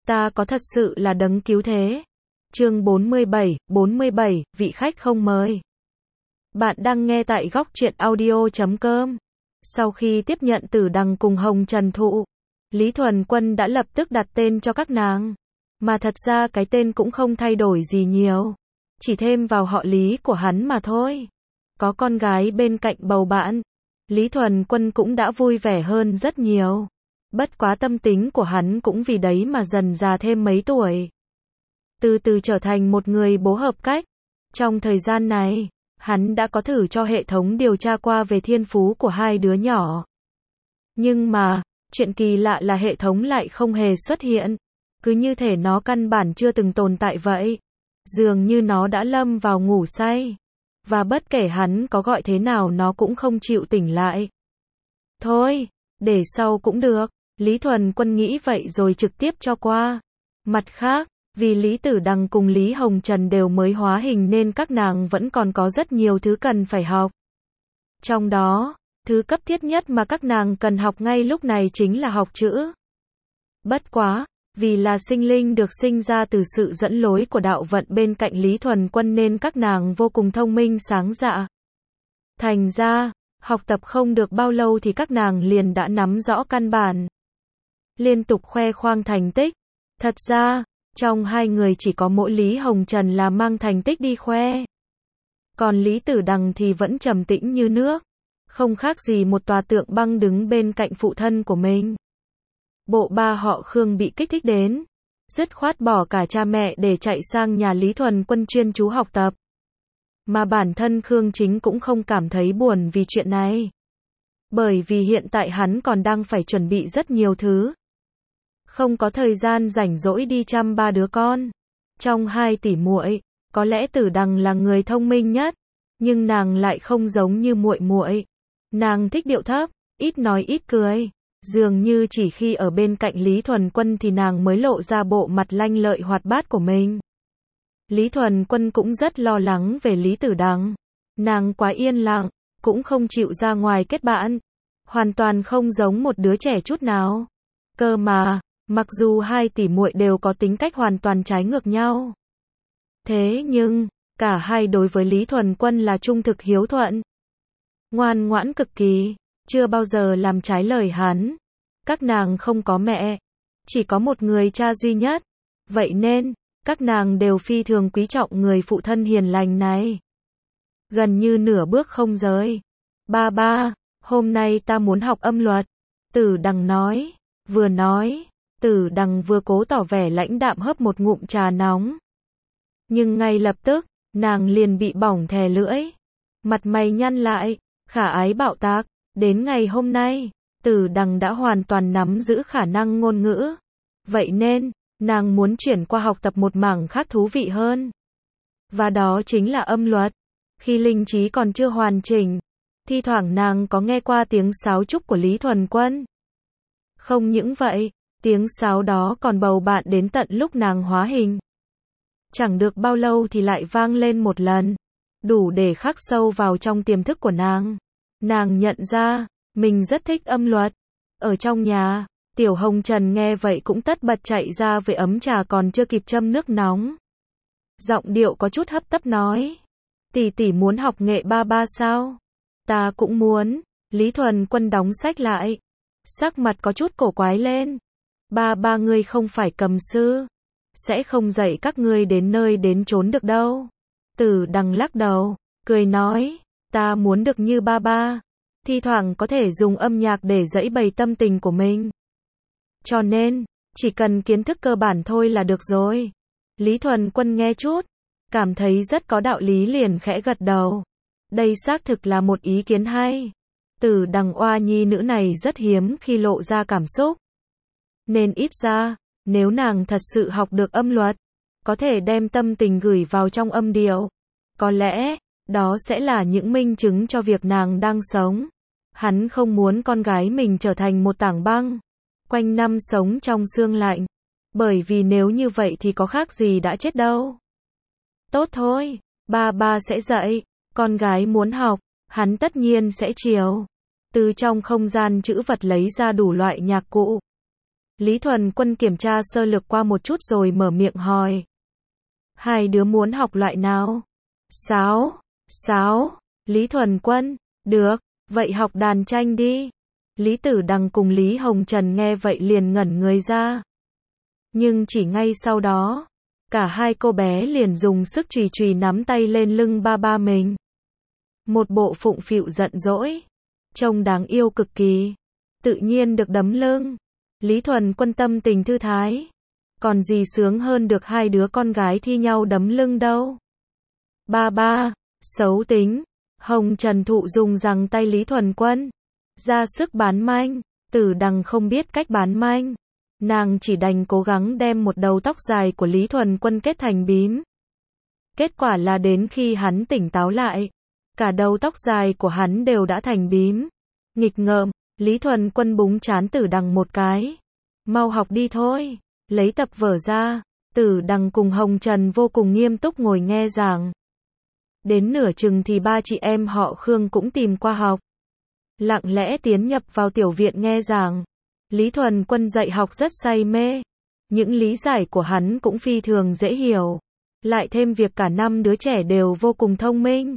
Ta có thật sự là đấng cứu thế. Chương 47, vị khách không mời. Bạn đang nghe tại góc truyện audio.com. Sau khi tiếp nhận Tử Đằng cùng Hồng Trần Thụ, Lý Thuần Quân đã lập tức đặt tên cho các nàng. Mà thật ra cái tên cũng không thay đổi gì nhiều, chỉ thêm vào họ Lý của hắn mà thôi. Có con gái bên cạnh bầu bạn, Lý Thuần Quân cũng đã vui vẻ hơn rất nhiều. Bất quá tâm tính của hắn cũng vì đấy mà dần già thêm mấy tuổi. Từ từ trở thành một người bố hợp cách. Trong thời gian này, hắn đã có thử cho hệ thống điều tra qua về thiên phú của hai đứa nhỏ. Nhưng mà, chuyện kỳ lạ là hệ thống lại không hề xuất hiện. Cứ như thể nó căn bản chưa từng tồn tại vậy. Dường như nó đã lâm vào ngủ say. Và bất kể hắn có gọi thế nào nó cũng không chịu tỉnh lại. Thôi, để sau cũng được. Lý Thuần Quân nghĩ vậy rồi trực tiếp cho qua. Mặt khác, vì Lý Tử Đằng cùng Lý Hồng Trần đều mới hóa hình nên các nàng vẫn còn có rất nhiều thứ cần phải học. Trong đó, thứ cấp thiết nhất mà các nàng cần học ngay lúc này chính là học chữ. Bất quá, vì là sinh linh được sinh ra từ sự dẫn lối của đạo vận bên cạnh Lý Thuần Quân nên các nàng vô cùng thông minh sáng dạ. Thành ra, học tập không được bao lâu thì các nàng liền đã nắm rõ căn bản. Liên tục khoe khoang thành tích. Thật ra, trong hai người chỉ có mỗi Lý Hồng Trần là mang thành tích đi khoe. Còn Lý Tử Đằng thì vẫn trầm tĩnh như nước. Không khác gì một tòa tượng băng đứng bên cạnh phụ thân của mình. Bộ ba họ Khương bị kích thích đến. Dứt khoát bỏ cả cha mẹ để chạy sang nhà Lý Thuần Quân chuyên chú học tập. Mà bản thân Khương Chính cũng không cảm thấy buồn vì chuyện này. Bởi vì hiện tại hắn còn đang phải chuẩn bị rất nhiều thứ. Không có thời gian rảnh rỗi đi chăm ba đứa con. Trong hai tỷ muội, có lẽ Tử Đằng là người thông minh nhất, nhưng nàng lại không giống như muội muội. Nàng thích điệu thấp, ít nói ít cười. Dường như chỉ khi ở bên cạnh Lý Thuần Quân thì nàng mới lộ ra bộ mặt lanh lợi hoạt bát của mình. Lý Thuần Quân cũng rất lo lắng về Lý Tử Đằng. Nàng quá yên lặng, cũng không chịu ra ngoài kết bạn. Hoàn toàn không giống một đứa trẻ chút nào. Cơ mà, mặc dù hai tỷ muội đều có tính cách hoàn toàn trái ngược nhau. Thế nhưng, cả hai đối với Lý Thuần Quân là trung thực hiếu thuận. Ngoan ngoãn cực kỳ, chưa bao giờ làm trái lời hắn. Các nàng không có mẹ, chỉ có một người cha duy nhất. Vậy nên, các nàng đều phi thường quý trọng người phụ thân hiền lành này. Gần như nửa bước không rời. Ba, hôm nay ta muốn học âm luật. Tử Đằng nói. Vừa nói, Tử Đằng vừa cố tỏ vẻ lãnh đạm hớp một ngụm trà nóng. Nhưng ngay lập tức, nàng liền bị bỏng thè lưỡi. Mặt mày nhăn lại, khả ái bạo tạc. Đến ngày hôm nay, Tử Đằng đã hoàn toàn nắm giữ khả năng ngôn ngữ. Vậy nên, nàng muốn chuyển qua học tập một mảng khác thú vị hơn. Và đó chính là âm luật. Khi linh trí còn chưa hoàn chỉnh, thi thoảng nàng có nghe qua tiếng sáo trúc của Lý Thuần Quân. Không những vậy, tiếng sáo đó còn bầu bạn đến tận lúc nàng hóa hình. Chẳng được bao lâu thì lại vang lên một lần, đủ để khắc sâu vào trong tiềm thức của nàng. Nàng nhận ra, mình rất thích âm luật. Ở trong nhà, Tiểu Hồng Trần nghe vậy cũng tất bật chạy ra với ấm trà còn chưa kịp châm nước nóng. Giọng điệu có chút hấp tấp nói. Tỷ tỷ muốn học nghệ ba sao? Ta cũng muốn. Lý Thuần Quân đóng sách lại. Sắc mặt có chút cổ quái lên. Ba ngươi không phải cầm sư. Sẽ không dạy các ngươi đến nơi đến chốn được đâu. Tử Đằng lắc đầu, cười nói. Ta muốn được như ba. Thi thoảng có thể dùng âm nhạc để giãy bày tâm tình của mình. Cho nên, chỉ cần kiến thức cơ bản thôi là được rồi. Lý Thuần Quân nghe chút, cảm thấy rất có đạo lý liền khẽ gật đầu. Đây xác thực là một ý kiến hay. Tử Đằng oa nhi nữ này rất hiếm khi lộ ra cảm xúc. Nên ít ra, nếu nàng thật sự học được âm luật, có thể đem tâm tình gửi vào trong âm điệu. Có lẽ, đó sẽ là những minh chứng cho việc nàng đang sống. Hắn không muốn con gái mình trở thành một tảng băng, quanh năm sống trong sương lạnh. Bởi vì nếu như vậy thì có khác gì đã chết đâu. Tốt thôi, ba sẽ dạy. Con gái muốn học, hắn tất nhiên sẽ chiều. Từ trong không gian trữ vật lấy ra đủ loại nhạc cụ. Lý Thuần Quân kiểm tra sơ lược qua một chút rồi mở miệng hỏi. Hai đứa muốn học loại nào? Sáo. Sáo. Lý Thuần Quân. Được, vậy học đàn tranh đi. Lý Tử Đằng cùng Lý Hồng Trần nghe vậy liền ngẩn người ra. Nhưng chỉ ngay sau đó, cả hai cô bé liền dùng sức chùy chùy nắm tay lên lưng ba ba mình. Một bộ phụng phịu giận dỗi, trông đáng yêu cực kỳ. Tự nhiên được đấm lưng, Lý Thuần Quân tâm tình thư thái. Còn gì sướng hơn được hai đứa con gái thi nhau đấm lưng đâu. Ba ba, xấu tính. Hồng Trần thụ dùng rằng tay Lý Thuần Quân ra sức bán manh. Tử Đằng không biết cách bán manh, nàng chỉ đành cố gắng đem một đầu tóc dài của Lý Thuần Quân kết thành bím. Kết quả là đến khi hắn tỉnh táo lại, cả đầu tóc dài của hắn đều đã thành bím. Nghịch ngợm, Lý Thuần Quân búng trán Tử Đằng một cái. Mau học đi thôi, lấy tập vở ra. Tử Đằng cùng Hồng Trần vô cùng nghiêm túc ngồi nghe giảng. Đến nửa chừng thì ba chị em họ Khương cũng tìm qua học. Lặng lẽ tiến nhập vào tiểu viện nghe giảng. Lý Thuần Quân dạy học rất say mê. Những lý giải của hắn cũng phi thường dễ hiểu. Lại thêm việc cả năm đứa trẻ đều vô cùng thông minh.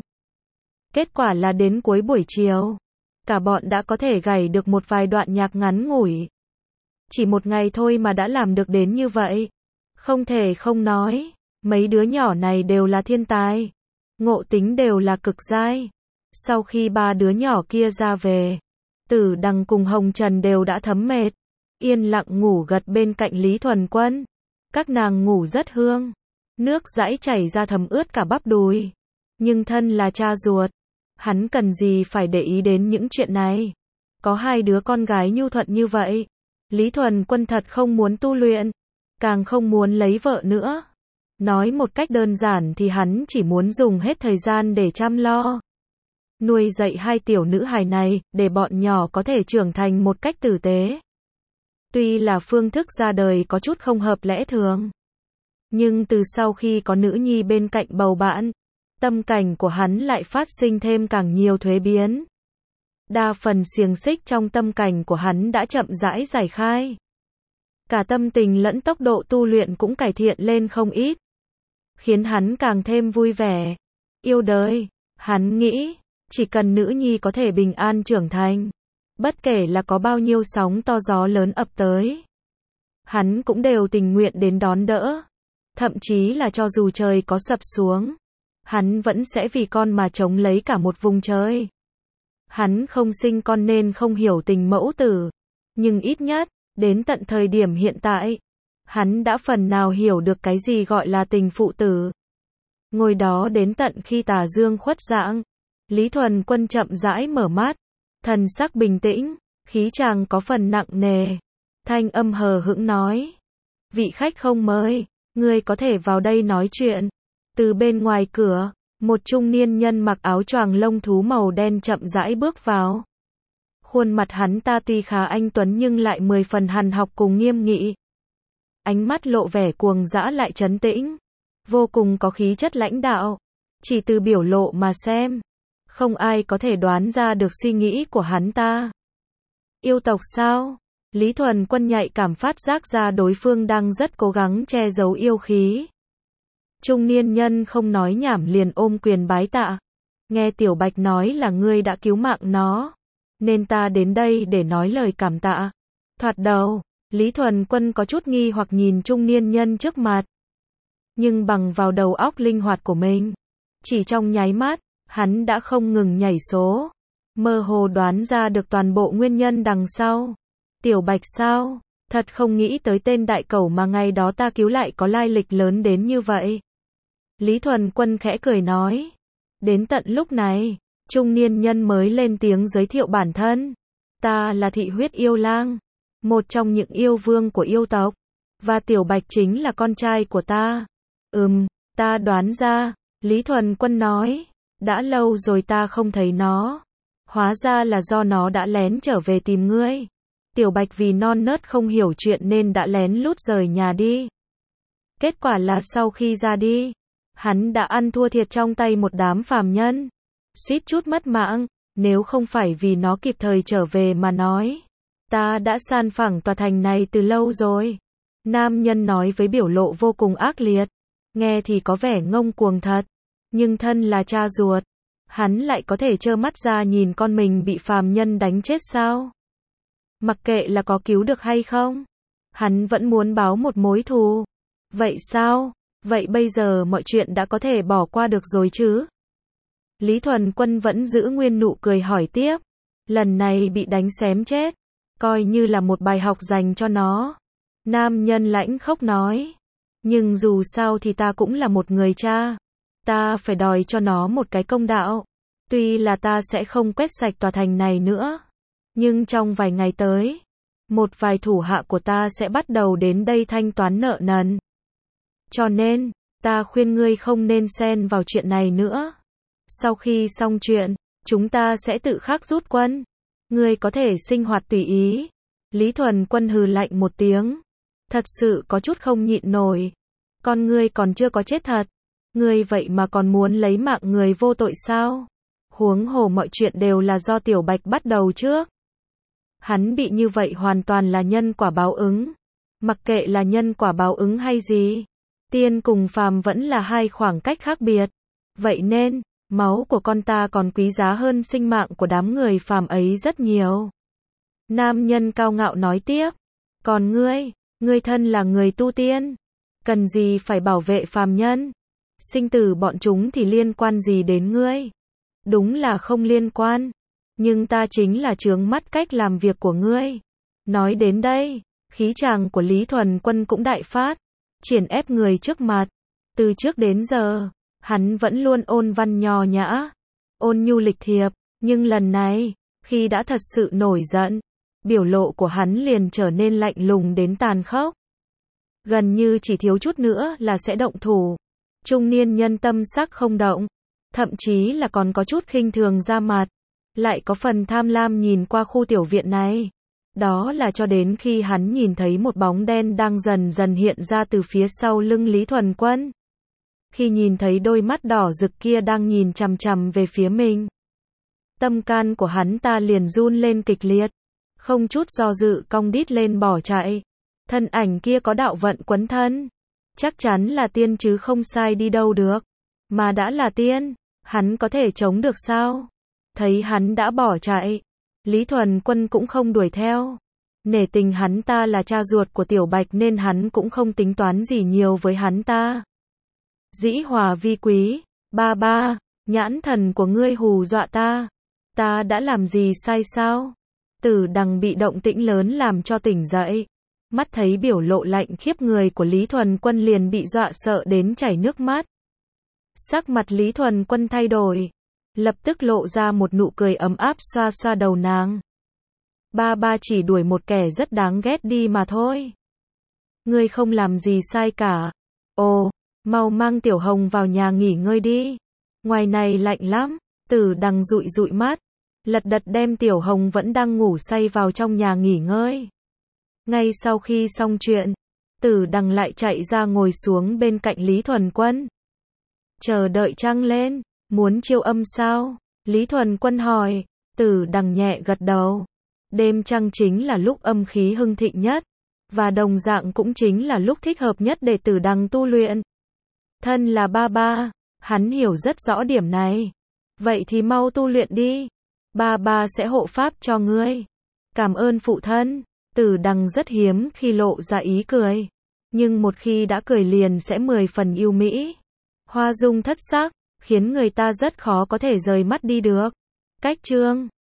Kết quả là đến cuối buổi chiều, cả bọn đã có thể gảy được một vài đoạn nhạc ngắn ngủi. Chỉ một ngày thôi mà đã làm được đến như vậy. Không thể không nói, mấy đứa nhỏ này đều là thiên tài. Ngộ tính đều là cực giai. Sau khi ba đứa nhỏ kia ra về, Tử Đằng cùng Hồng Trần đều đã thấm mệt, yên lặng ngủ gật bên cạnh Lý Thuần Quân. Các nàng ngủ rất hương, nước dãi chảy ra thấm ướt cả bắp đùi. Nhưng thân là cha ruột, hắn cần gì phải để ý đến những chuyện này. Có hai đứa con gái nhu thuận như vậy, Lý Thuần Quân thật không muốn tu luyện, càng không muốn lấy vợ nữa. Nói một cách đơn giản thì hắn chỉ muốn dùng hết thời gian để chăm lo, nuôi dạy hai tiểu nữ hài này, để bọn nhỏ có thể trưởng thành một cách tử tế. Tuy là phương thức ra đời có chút không hợp lẽ thường, nhưng từ sau khi có nữ nhi bên cạnh bầu bạn, tâm cảnh của hắn lại phát sinh thêm càng nhiều thuế biến. Đa phần xiềng xích trong tâm cảnh của hắn đã chậm rãi giải khai. Cả tâm tình lẫn tốc độ tu luyện cũng cải thiện lên không ít, khiến hắn càng thêm vui vẻ, yêu đời. Hắn nghĩ, chỉ cần nữ nhi có thể bình an trưởng thành, bất kể là có bao nhiêu sóng to gió lớn ập tới, hắn cũng đều tình nguyện đến đón đỡ. Thậm chí là cho dù trời có sập xuống, hắn vẫn sẽ vì con mà chống lấy cả một vùng trời. Hắn không sinh con nên không hiểu tình mẫu tử, nhưng ít nhất, đến tận thời điểm hiện tại, hắn đã phần nào hiểu được cái gì gọi là tình phụ tử. Ngồi đó đến tận khi tà dương khuất dạng, Lý Thuần Quân chậm rãi mở mắt, thần sắc bình tĩnh, khí chàng có phần nặng nề. Thanh âm hờ hững nói, vị khách không mời, ngươi có thể vào đây nói chuyện. Từ bên ngoài cửa, một trung niên nhân mặc áo choàng lông thú màu đen chậm rãi bước vào. Khuôn mặt hắn ta tuy khá anh tuấn nhưng lại 10 phần hằn học cùng nghiêm nghị. Ánh mắt lộ vẻ cuồng dã lại trấn tĩnh, vô cùng có khí chất lãnh đạo. Chỉ từ biểu lộ mà xem, không ai có thể đoán ra được suy nghĩ của hắn ta. Yêu tộc sao? Lý Thuần Quân nhạy cảm phát giác ra đối phương đang rất cố gắng che giấu yêu khí. Trung niên nhân không nói nhảm liền ôm quyền bái tạ. Nghe Tiểu Bạch nói là ngươi đã cứu mạng nó, nên ta đến đây để nói lời cảm tạ. Thoạt đầu, Lý Thuần Quân có chút nghi hoặc nhìn trung niên nhân trước mặt. Nhưng bằng vào đầu óc linh hoạt của mình, chỉ trong nháy mắt, hắn đã không ngừng nhảy số, mơ hồ đoán ra được toàn bộ nguyên nhân đằng sau. Tiểu Bạch sao? Thật không nghĩ tới tên đại cẩu mà ngày đó ta cứu lại có lai lịch lớn đến như vậy. Lý Thuần Quân khẽ cười nói. Đến tận lúc này, trung niên nhân mới lên tiếng giới thiệu bản thân. Ta là Thị Huyết Yêu Lang, một trong những yêu vương của yêu tộc, và Tiểu Bạch chính là con trai của ta. Ta đoán ra, Lý Thuần Quân nói, đã lâu rồi ta không thấy nó. Hóa ra là do nó đã lén trở về tìm ngươi. Tiểu Bạch vì non nớt không hiểu chuyện nên đã lén lút rời nhà đi. Kết quả là sau khi ra đi, hắn đã ăn thua thiệt trong tay một đám phàm nhân, suýt chút mất mạng. Nếu không phải vì nó kịp thời trở về mà nói, Ta đã san phẳng tòa thành này từ lâu rồi. Nam nhân nói với biểu lộ vô cùng ác liệt. Nghe thì có vẻ ngông cuồng thật. Nhưng thân là cha ruột. Hắn lại có thể trơ mắt ra nhìn con mình bị phàm nhân đánh chết sao? Mặc kệ là có cứu được hay không. Hắn vẫn muốn báo một mối thù. Vậy sao? Vậy bây giờ mọi chuyện đã có thể bỏ qua được rồi chứ? Lý Thuần Quân vẫn giữ nguyên nụ cười hỏi tiếp. Lần này bị đánh xém chết. Coi như là một bài học dành cho nó. Nam nhân lãnh khốc nói. Nhưng dù sao thì ta cũng là một người cha. Ta phải đòi cho nó một cái công đạo. Tuy là ta sẽ không quét sạch tòa thành này nữa. Nhưng trong vài ngày tới, một vài thủ hạ của ta sẽ bắt đầu đến đây thanh toán nợ nần. Cho nên, ta khuyên ngươi không nên xen vào chuyện này nữa. Sau khi xong chuyện, chúng ta sẽ tự khắc rút quân. Ngươi có thể sinh hoạt tùy ý. Lý Thuần Quân hừ lạnh một tiếng. Thật sự có chút không nhịn nổi. Con ngươi còn chưa có chết thật. Ngươi vậy mà còn muốn lấy mạng người vô tội sao? Huống hồ mọi chuyện đều là do Tiểu Bạch bắt đầu trước. Hắn bị như vậy hoàn toàn là nhân quả báo ứng. Mặc kệ là nhân quả báo ứng hay gì, tiên cùng phàm vẫn là hai khoảng cách khác biệt. Vậy nên, máu của con ta còn quý giá hơn sinh mạng của đám người phàm ấy rất nhiều. Nam nhân cao ngạo nói tiếp. Còn ngươi thân là người tu tiên. Cần gì phải bảo vệ phàm nhân? Sinh tử bọn chúng thì liên quan gì đến ngươi? Đúng là không liên quan. Nhưng ta chính là chướng mắt cách làm việc của ngươi. Nói đến đây, khí chàng của Lý Thuần Quân cũng đại phát. Triển ép người trước mặt. Từ trước đến giờ, hắn vẫn luôn ôn văn nho nhã, ôn nhu lịch thiệp. Nhưng lần này, khi đã thật sự nổi giận, biểu lộ của hắn liền trở nên lạnh lùng đến tàn khốc. Gần như chỉ thiếu chút nữa là sẽ động thủ. Trung niên nhân tâm sắc không động. Thậm chí là còn có chút khinh thường ra mặt. Lại có phần tham lam nhìn qua khu tiểu viện này. Đó là cho đến khi hắn nhìn thấy một bóng đen đang dần dần hiện ra từ phía sau lưng Lý Thuần Quân. Khi nhìn thấy đôi mắt đỏ rực kia đang nhìn chằm chằm về phía mình, tâm can của hắn ta liền run lên kịch liệt. Không chút do dự cong đít lên bỏ chạy. Thân ảnh kia có đạo vận quấn thân. Chắc chắn là tiên chứ không sai đi đâu được. Mà đã là tiên, hắn có thể chống được sao? Thấy hắn đã bỏ chạy, Lý Thuần Quân cũng không đuổi theo. Nể tình hắn ta là cha ruột của Tiểu Bạch nên hắn cũng không tính toán gì nhiều với hắn ta. Dĩ hòa vi quý, ba ba, nhãn thần của ngươi hù dọa ta. Ta đã làm gì sai sao? Tử Đằng bị động tĩnh lớn làm cho tỉnh dậy. Mắt thấy biểu lộ lạnh khiếp người của Lý Thuần Quân liền bị dọa sợ đến chảy nước mắt. Sắc mặt Lý Thuần Quân thay đổi. Lập tức lộ ra một nụ cười ấm áp xoa xoa đầu nàng. Ba ba chỉ đuổi một kẻ rất đáng ghét đi mà thôi. Ngươi không làm gì sai cả. Ồ, mau mang Tiểu Hồng vào nhà nghỉ ngơi đi. Ngoài này lạnh lắm. Tử Đằng dụi dụi mắt. Lật đật đem Tiểu Hồng vẫn đang ngủ say vào trong nhà nghỉ ngơi. Ngay sau khi xong chuyện, Tử Đằng lại chạy ra ngồi xuống bên cạnh Lý Thuần Quân. Chờ đợi trăng lên, muốn chiêu âm sao? Lý Thuần Quân hỏi. Tử Đằng nhẹ gật đầu. Đêm trăng chính là lúc âm khí hưng thịnh nhất, và đồng dạng cũng chính là lúc thích hợp nhất để Tử Đằng tu luyện. Thân là ba ba, hắn hiểu rất rõ điểm này. Vậy thì mau tu luyện đi. Ba ba sẽ hộ pháp cho ngươi. Cảm ơn phụ thân. Tử Đằng rất hiếm khi lộ ra ý cười. Nhưng một khi đã cười liền sẽ 10 phần yêu mỹ. Hoa dung thất sắc, khiến người ta rất khó có thể rời mắt đi được. Cách chương